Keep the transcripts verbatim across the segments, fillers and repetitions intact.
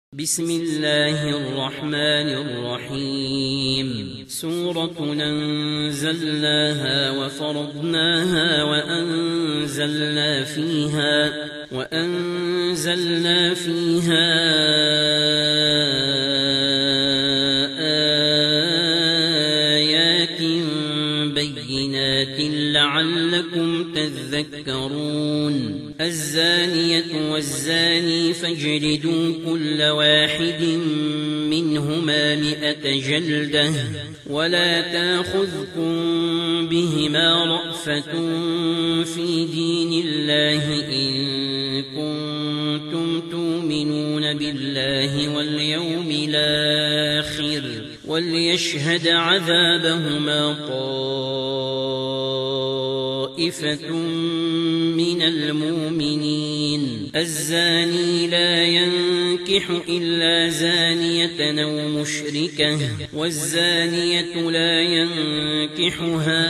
بسم الله الرحمن الرحيم سورة أنزلناها وفرضناها وأنزلنا فيها وأنزلنا فيها آيات بينات لعلكم تذكرون الزانية والزاني فاجلدوا كل واحد منهما مئة جلدة ولا تأخذكم بهما رأفة في دين الله إن كنتم تؤمنون بالله واليوم الآخر وليشهد عذابهما طائفة من المؤمنين الزاني لا ينكح إلا زانية أو مشركة والزانية لا ينكحها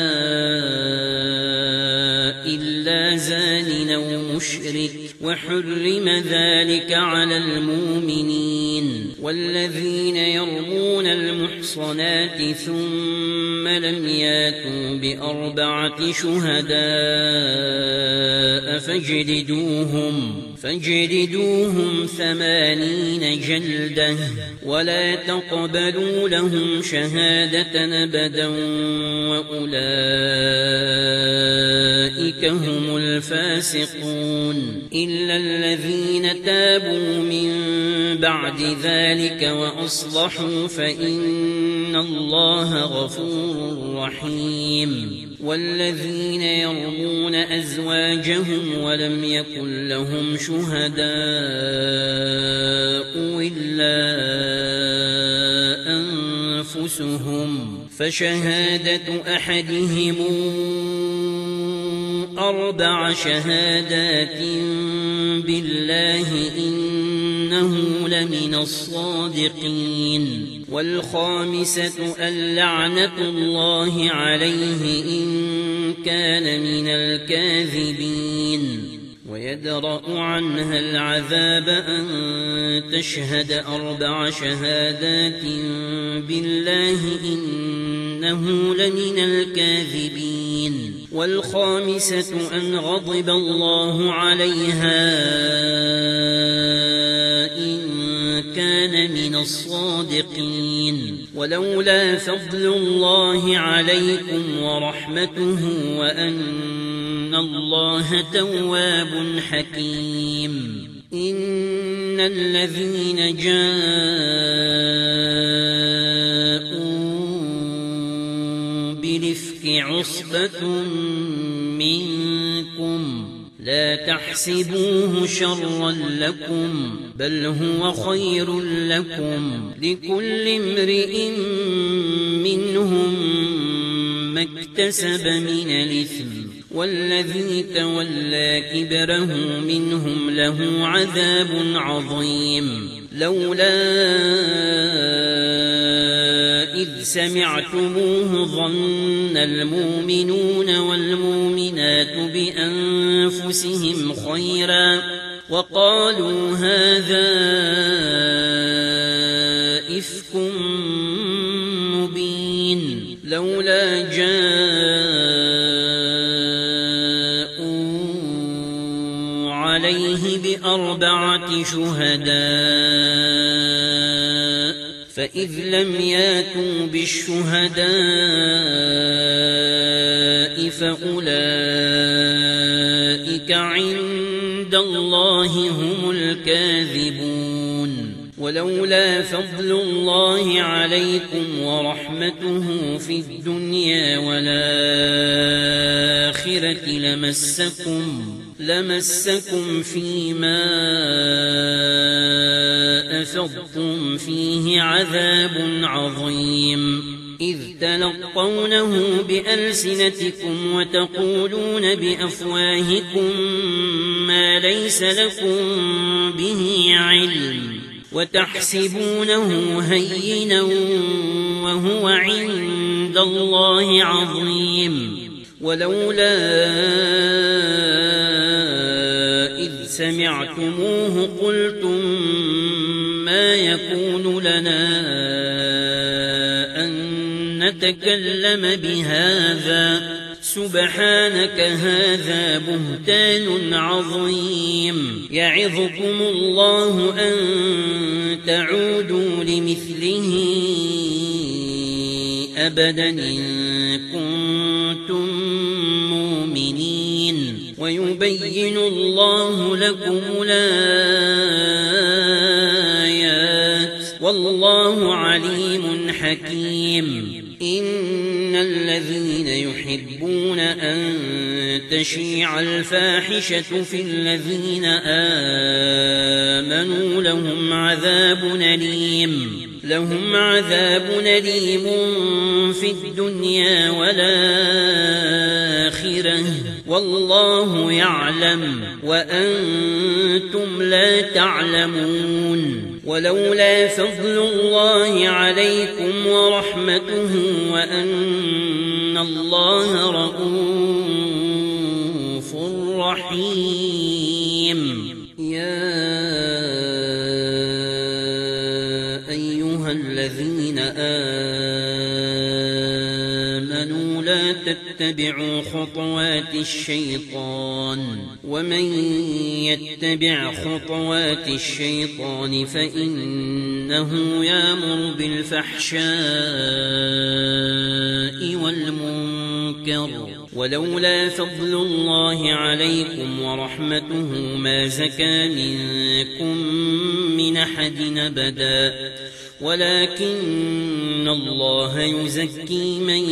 إلا زان أو مشرك وحرم ذلك على المؤمنين والذين يرمون المحصنات ثم لم ياتوا بأربعة شهداء فاجلدوهم فاجلدوهم ثمانين جلدة ولا تقبلوا لهم شهادة أبدا وأولئك هم الفاسقون إلا الذين تابوا من بعد ذلك وأصلحوا فإن الله غفور رحيم والذين يرمون أزواجهم ولم يكن لهم شهداء إلا أنفسهم فشهادة أحدهم أربع شهادات بالله إنه لمن الصادقين والخامسة اللعنة الله عليه إن كان من الكاذبين ويدرأ عنها العذاب أن تشهد أربع شهادات بالله إنه لمن الكاذبين والخامسة أن غضب الله عليها إن كان من الصادقين ولولا فضل الله عليكم ورحمته وأن الله تواب حكيم إن الذين جاءوا بالإفك عصبة منكم لا تحسبوه شرا لكم بل هو خير لكم لكل امرئ منهم ما اكتسب من الإثم والذي تولى كبره منهم له عذاب عظيم لولا إذ سمعتموه ظن المؤمنون والمؤمنات بأنفسهم خيرا وقالوا هذا إفك مبين لولا جاءوا عليه بأربعة شهداء فإذ لم ياتوا بالشهداء فأولئك عند الله هم الكاذبون ولولا فضل الله عليكم ورحمته في الدنيا والآخرة لمسكم لمسكم فيما أفضتم فيه عذاب عظيم إذ تلقونه بألسنتكم وتقولون بأفواهكم ما ليس لكم به علم وتحسبونه هينا وهو عند الله عظيم ولولا إذ سمعتموه قلتم ما يكون لنا أن نتكلم بهذا سبحانك هذا بهتان عظيم يعظكم الله أن تعودوا لمثله أبدا إن كنتم مؤمنين ويبين الله لكم الآيات والله عليم حكيم إن الذين يحبون أن تشيع الفاحشة في الذين آمنوا لهم عذاب أليم لهم عذاب أليم في الدنيا والآخرة والله يعلم وأنتم لا تعلمون ولولا فضل الله عليكم ورحمته وأن الله رؤوف رحيم يا أيها الذين آمنوا لا تتبعوا خطوات الشيطان ومن يتبع خطوات الشيطان فإنه يأمر بالفحشاء والمنكر ولولا فضل الله عليكم ورحمته ما زكى منكم من أحد أبدا ولكن الله يزكي من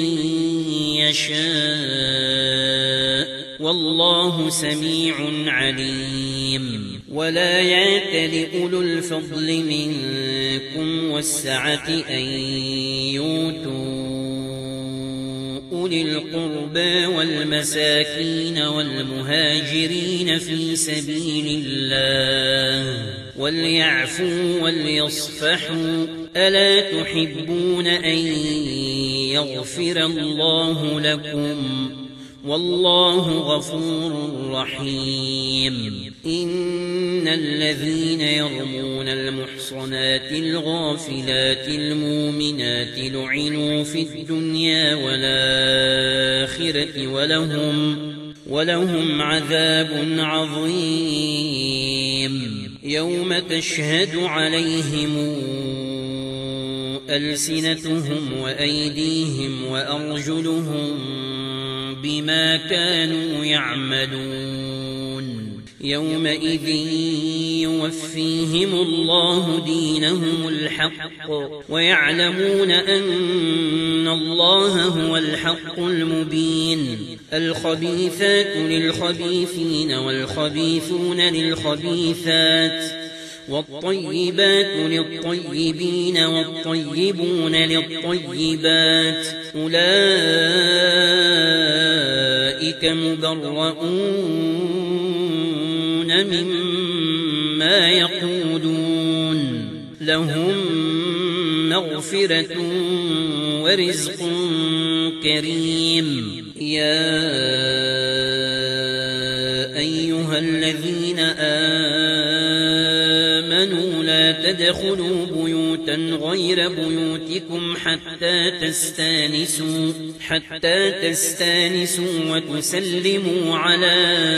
يشاء والله سميع عليم ولا يأتل أولو الفضل منكم والسعة أن يؤتوا أولي القربى والمساكين والمهاجرين في سبيل الله وليعفوا وليصفحوا ألا تحبون أن يغفر الله لكم والله غفور رحيم إن الذين يرمون المحصنات الغافلات المؤمنات لعنوا في الدنيا والآخرة ولهم ولهم عذاب عظيم يوم تشهد عليهم ألسنتهم وأيديهم وأرجلهم بما كانوا يعملون يومئذ يوفيهم الله دينهم الحق ويعلمون أن الله هو الحق المبين الخبيثات للخبيثين والخبيثون للخبيثات والطيبات للطيبين والطيبون للطيبات أولئك مبرؤون مما يقولون لهم مغفرة ورزق كريم يا أيها الذين آمنوا لا تدخلوا بيوتا غير بيوتكم حتى تستانسوا حتى تستانسوا وتسلموا على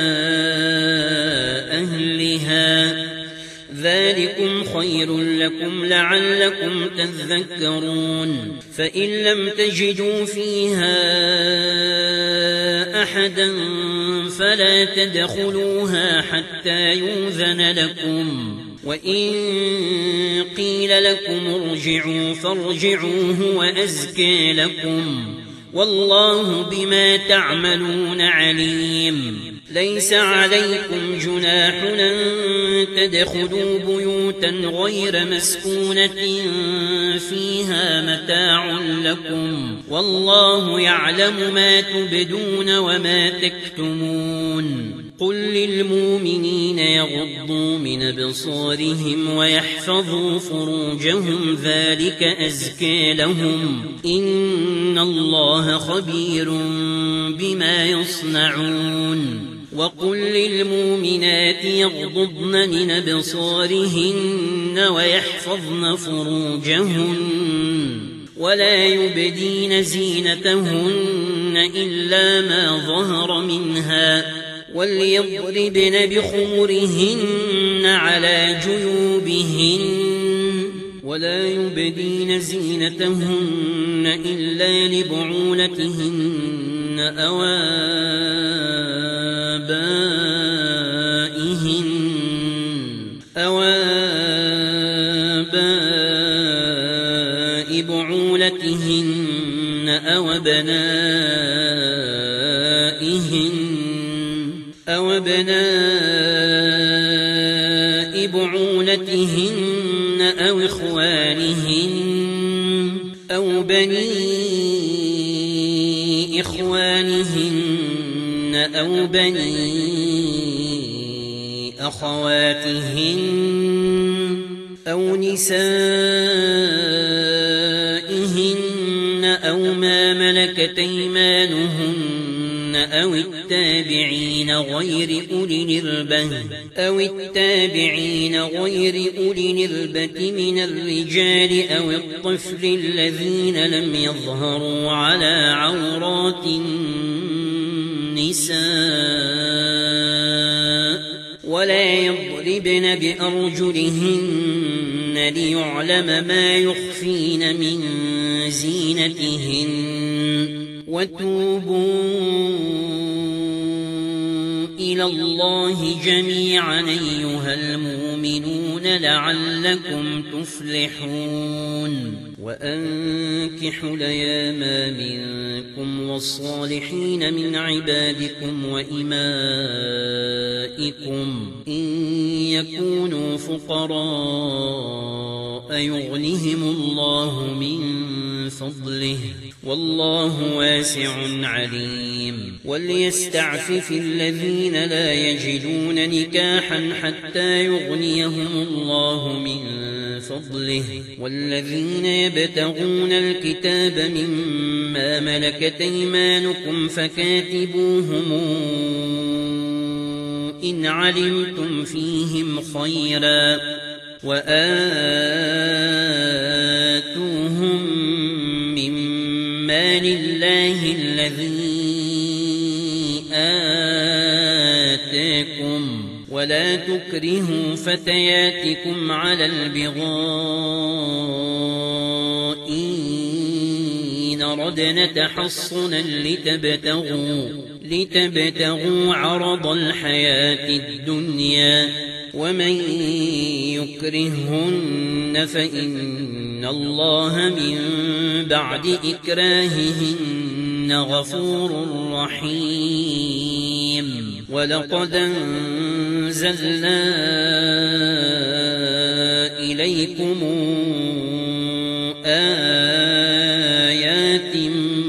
أهلها ذلكم خير لكم لعلكم تذكرون فإن لم تجدوا فيها أحدا فلا تدخلوها حتى يؤذن لكم وإن قيل لكم ارجعوا فارجعوا هو أزكى لكم والله بما تعملون عليم ليس عليكم جناح أن تدخلوا بيوتا غير مسكونة فيها متاع لكم والله يعلم ما تبدون وما تكتمون قل للمؤمنين يغضوا من أبصارهم ويحفظوا فروجهم ذلك أزكى لهم إن الله خبير بما يصنعون وقل للمؤمنات يغضضن من أبصارهن ويحفظن فروجهن ولا يبدين زينتهن إلا ما ظهر منها وليضربن بخمرهن على جيوبهن ولا يبدين زينتهن إلا لبعولتهن أو آبائهن أو آباء بعولتهن أو بنائهن أو بناء بعولتهن أو إخوانهن أو بني إخوانهن أو بني أخواتهن أو نسائهن أو ما ملكت أيمانهن أو التابعين غير أولي الإربة أو التابعين غير أولي الإربة من الرجال أو الطفل الذين لم يظهروا على عورات النساء ولا يضربن بأرجلهن ليعلم ما يخفين من زينتهن وتوبوا إلى الله جميعا أيها المؤمنون لعلكم تفلحون وأنكحوا الأيام منكم والصالحين من عبادكم وإمائكم إن يكونوا فقراء يغنهم الله من فضله والله واسع عليم وليستعفف الذين لا يجدون نكاحا حتى يغنيهم الله من فضله والذين يبتغون الكتاب مما ملكت أيمانكم فكاتبوهم إن علمتم فيهم خيرا وآتوهم مما لله الذي آتاكم ولا تكرهوا فتياتكم على البغاء إن ردنا تحصنا لتبتغوا, لتبتغوا عرض الحياة الدنيا ومن يكرهن فإن الله من بعد إكراههن غفور رحيم ولقد أنزلنا إليكم آيات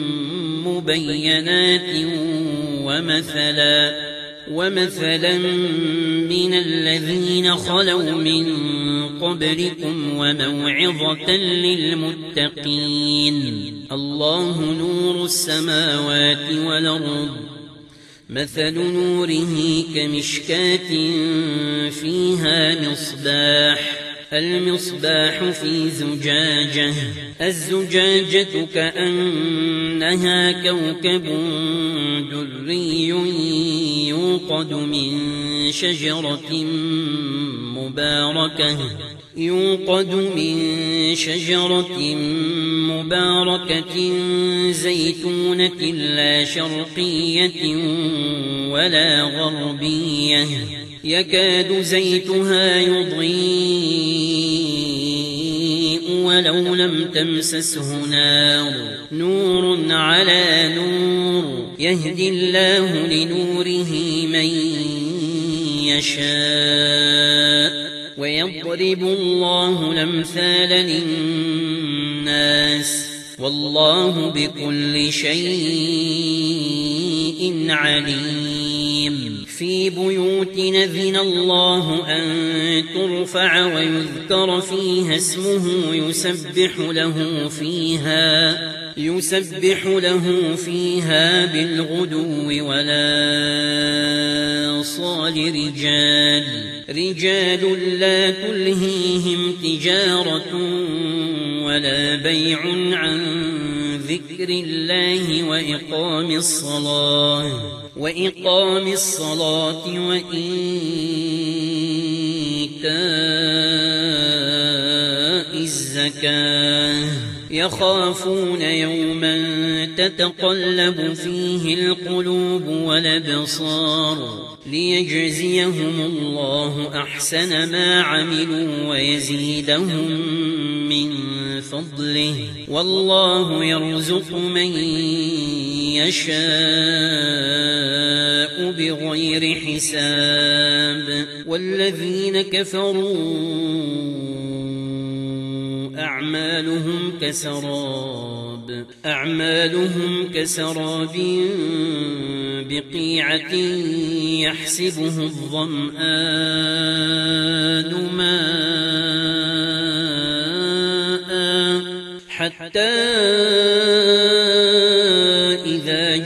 مبينات ومثلا ومثلا من الذين خلوا من قبلكم وموعظة للمتقين الله نور السماوات والأرض مثل نوره كمشكاة فيها مصباح المصباح في زجاجة الزجاجة كأنها كوكب دري يوقد من شجرة مباركة يوقد من شجرة مباركة زيتونة لا شرقية ولا غربية يكاد زيتها يضيء ولو لم تمسسه نار نور على نور يهدي الله لنوره من يشاء ويضرب الله الأمثال للناس والله بكل شيء عليم في بيوت نذن الله أن ترفع ويذكر فيها اسمه يسبح له فيها يسبح له فيها بالغدو ولا الأنصار رجال رجال لا تلهيهم تجارة ولا بيع عن ذكر الله وإقام الصلاة وإقام الصلاة وإيتاء الزكاة يخافون يوما تتقلب فيه القلوب والأبصار ليجزيهم الله أحسن ما عملوا ويزيدهم من فضله والله يرزق من يشاء بغير حساب والذين كفروا أعمالهم كسراب أعمالهم كسراب بقيعة يحسبه الظمآن ماء حتى إذا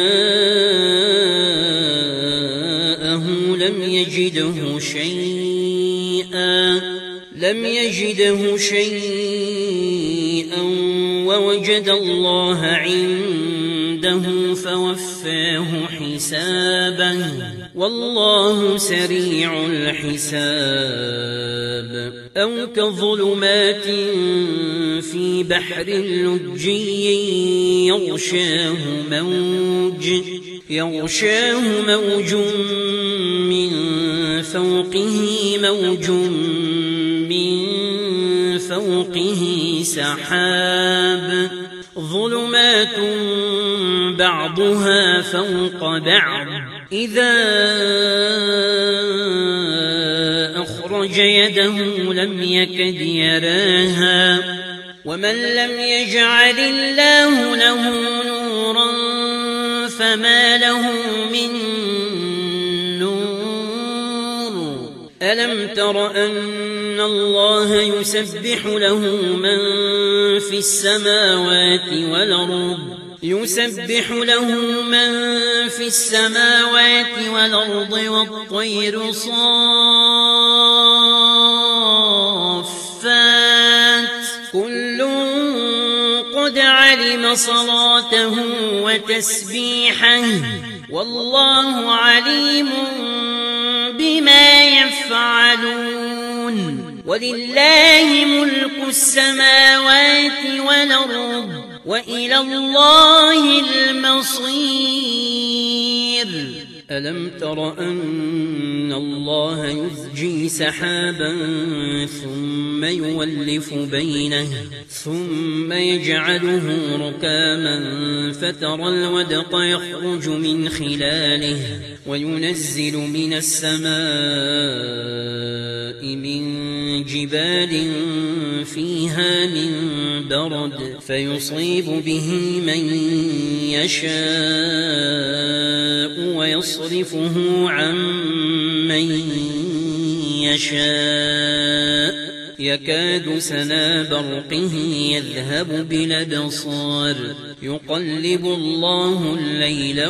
جاءه لم يجده شيئا لم يجده شيئا ووجد الله عنده فوفاه حسابه والله سريع الحساب أو كظلمات في بحر لجي يغشاه موج يغشاه موج من فوقه موج من فوقه سحاب ظلمات بعضها فوق بعض إذا أخرج يده لم يكد يراها ومن لم يجعل الله له نورا فما له من نور ألم تر أن الله يسبح له من في السماوات والأرض يسبح له من في السماوات والأرض والطير صافات كل قد علم صلاته وتسبيحه والله عليم بما يفعلون ولله ملك السماوات والأرض وإلى الله المصير ألم تر أن الله يزجي سحابا ثم يولف بينه ثم يجعله ركاما فترى الودق يخرج من خلاله وينزل من السماء من جبال فيها من برد فيصيب به من يشاء ويصرفه عن من يشاء يكاد سنا برقه يذهب بالأبصار يقلب الله الليل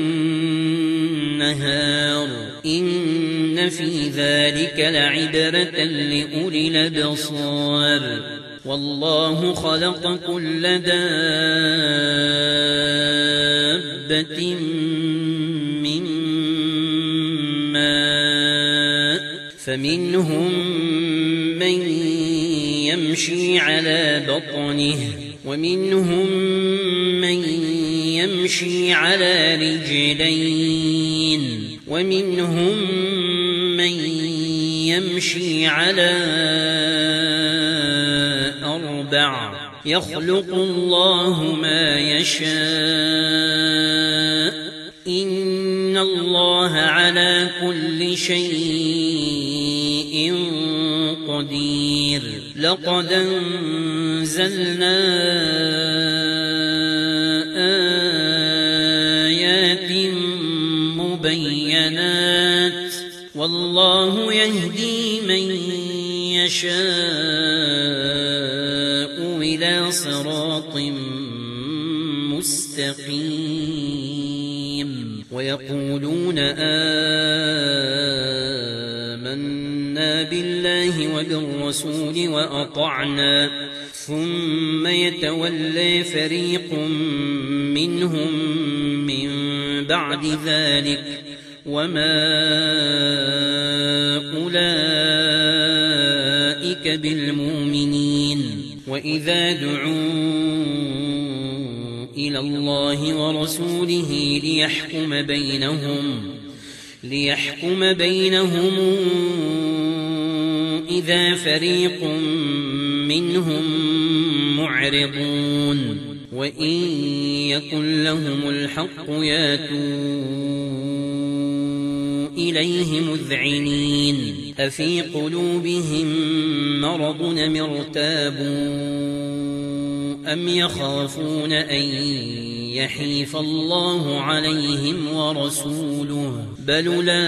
والنهار إن في ذلك لعبرة لأولي الأبصار والله خلق كل دابة من ماء فمنهم من يمشي على بطنه ومنهم من يمشي على رجلين ومنهم من يمشي على أربع يخلق الله ما يشاء إن الله على كل شيء قدير لقد أنزلنا آيات مبينات والله يهدي من يشاء إلى صراط مستقيم ويقولون آمنا بالله وبالرسول وأطعنا ثم يتولى فريق منهم من بعد ذلك وما أولئك بالمؤمنين وإذا دعوا إلى الله ورسوله ليحكم بينهم ليحكم بينهم إذا فريق منهم معرضون وإن يكن لهم الحق ياتوا إليه مذعنين أفي قلوبهم مرض أم ارتابوا أم يخافون أن يحيف الله عليهم ورسوله بل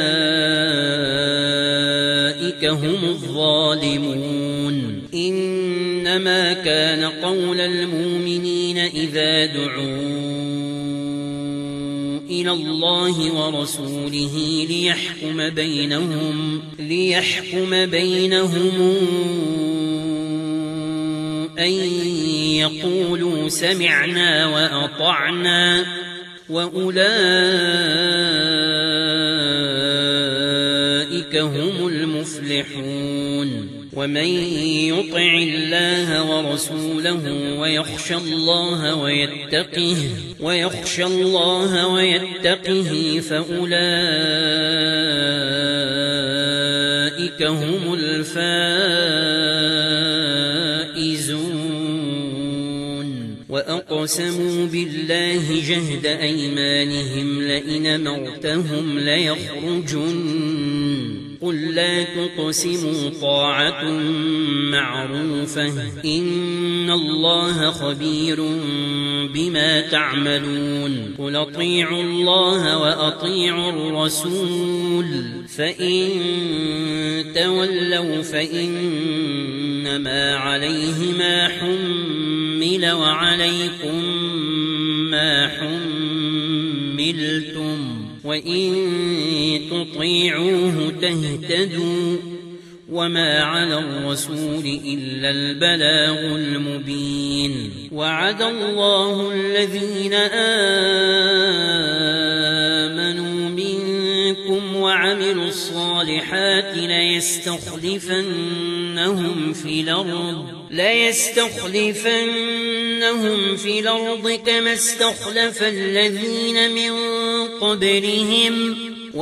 أولئك هم الظالمون إنما كان قول المؤمنين إذا دعوا إلى الله ورسوله ليحكم بينهم ليحكم بينهم أن يقولوا سمعنا وأطعنا وأولئك هم المفلحون ومن يطع الله ورسوله ويخشى الله ويتقه ويخشى الله ويتقه فأولئك هم الفائزون وأقسموا بالله جهد أيمانهم لئن أمرتهم ليخرجن قل لا تقسموا طاعة معروفة إن الله خبير بما تعملون قل أطيعوا الله وأطيعوا الرسول فإن تولوا فإنما عليه ما حمل وعليكم ما حملتم وإن تطيعوه تهتدوا وما على الرسول إلا البلاغ المبين وعد الله الذين آمنوا منكم وعملوا الصالحات ليستخلفنهم في الأرض ليستخلفنهم في الأرض كما استخلف الذين من قبلهم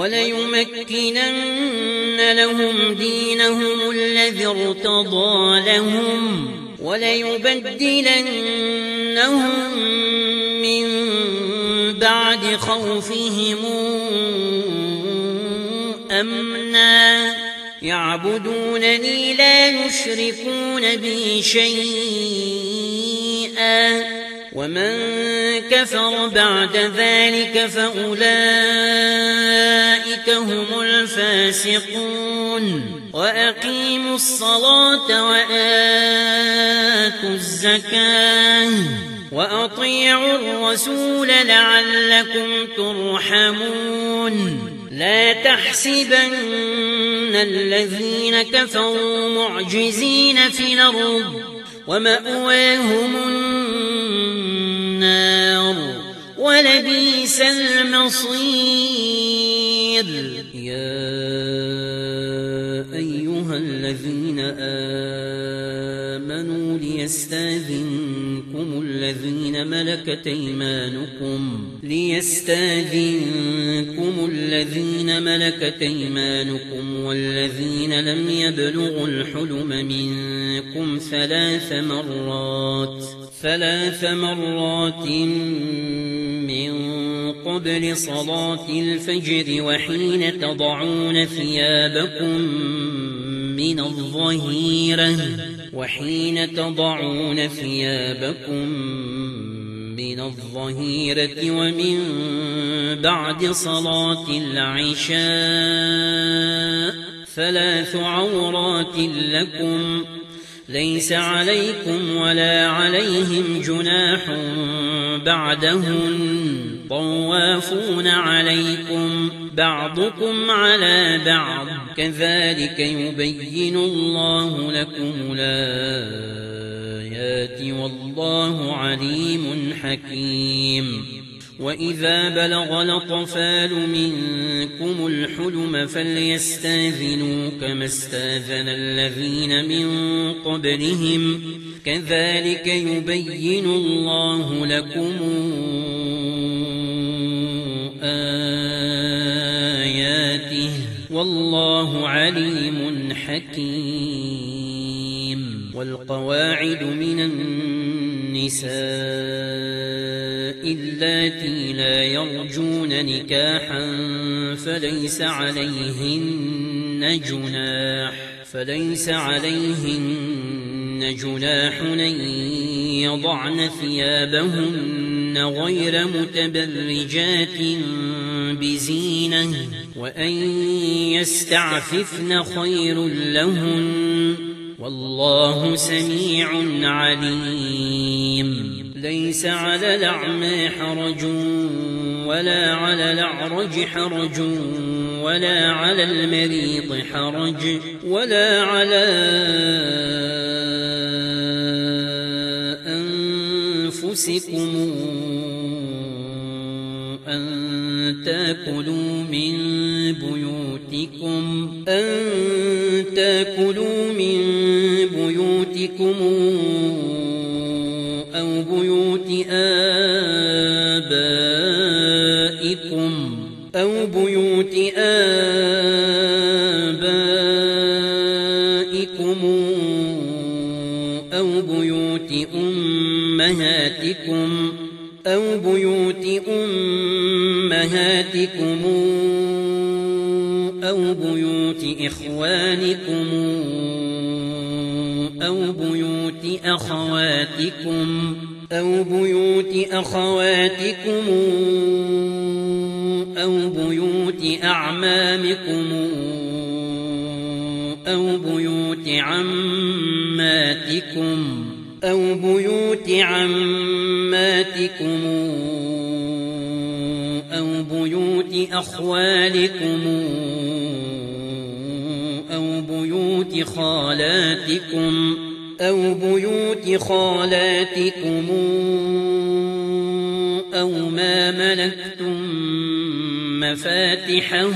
وليمكنن لهم دينهم الذي ارتضى لهم وليبدلنهم من بعد خوفهم أمنا يعبدونني لا يشركون بي شيئا ومن كفر بعد ذلك فأولئك هم الفاسقون وأقيموا الصلاة وآتوا الزكاة وأطيعوا الرسول لعلكم ترحمون لا تحسبن الذين كفروا معجزين في الأرض ومأواهم النار ولبئس المصير يا أيها الذين آمنوا ليستاذنكم الذين ملكت أيمانكم ليستاذنكم الذين ملكت أيمانكم والذين لم يبلغوا الحلم منكم ثلاث مرات ثلاث مرات من قبل صلاة الفجر وحين تضعون ثيابكم من الظهيرة وحين تضعون ثيابكم من الظهيرة ومن بعد صلاة العشاء ثلاث عورات لكم ليس عليكم ولا عليهم جناح بعدهن طوافون عليكم بعضكم على بعض كذلك يبين الله لكم الآيات والله عليم حكيم وإذا بلغ الأطفال منكم الحلم فليستاذنوا كما استاذن الذين من قبلهم كذلك يبين الله لكم آياته والله عليم حكيم والقواعد من النساء اللاتي لا يرجون نكاحا فليس عليهن جناح فليس عليهن جناح أن يضعن ثيابهن غير متبرجات بزينة وأن يستعففن خير لهن والله سميع عليم ليس على الأعمى حرج ولا على الأعرج حرج ولا على المريض حرج ولا على أنفسكم أن تأكلوا من بيوتكم أن تأكلوا من بيوتكم أو بيوت آبائكم أو بيوت آبائكم أو بيوت أمهاتكم أو بيوت أمهاتكم أو بيوت إخوانكم أو بيوت أخواتكم أو بيوت أخواتكم أو بيوت أعمامكم أو بيوت عماتكم أو بيوت عماتكم أو بيوت أخوالكم أو بيوت خالاتكم أو بيوت خالاتكم أو ما ملكتم مفاتحه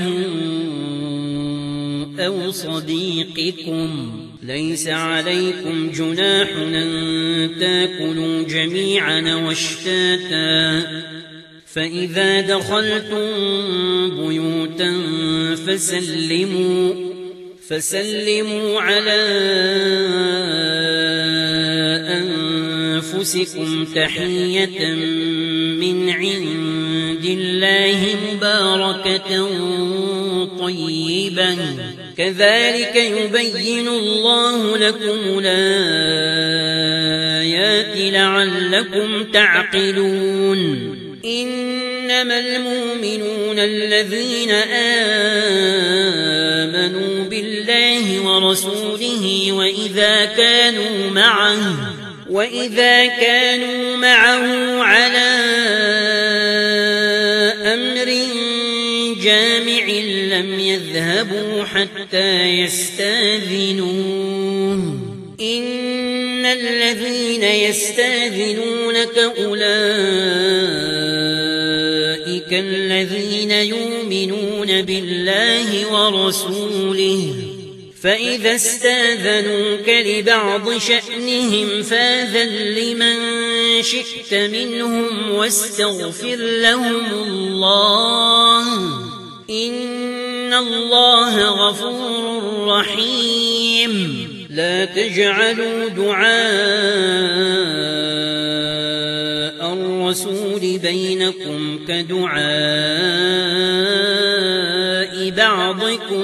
أو صديقكم ليس عليكم جناح أن تأكلوا جميعا واشتاتا فإذا دخلتم بيوتا فسلموا فسلموا على أنفسكم تحية من عند الله مباركة طيبة كذلك يبين الله لكم الآيات لعلكم تعقلون إنما المؤمنون الذين آمنوا بالله ورسوله وإذا كانوا معه وإذا كانوا معه على أمر جامع لم يذهبوا حتى يستاذنوه إن الذين يستاذنونك أولئك الذين يؤمنون بالله ورسوله فإذا استاذنوك لبعض شأنهم فاذن لمن شئت منهم واستغفر لهم الله إن الله غفور رحيم لا تجعلوا دعاء الرسول بينكم كدعاء بعضكم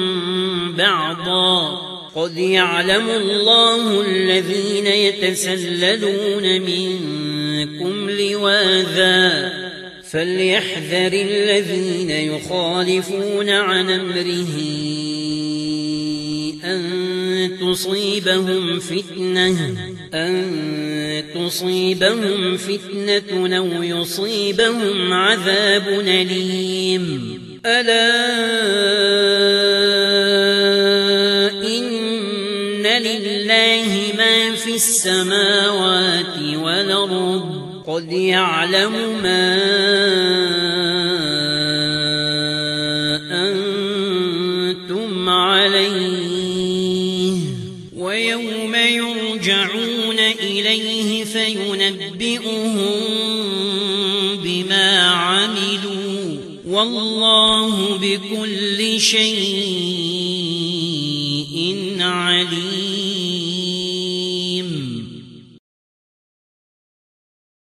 بعضا قد يعلم الله الذين يتسللون منكم لواذا فليحذر الذين يخالفون عن أمره أن تصيبهم فتنة أن تصيبهم فتنة أو يصيبهم عذاب أليم ألا السماوات والأرض قد يعلم ما أنتم عليه ويوم يرجعون إليه فينبئهم بما عملوا والله بكل شيء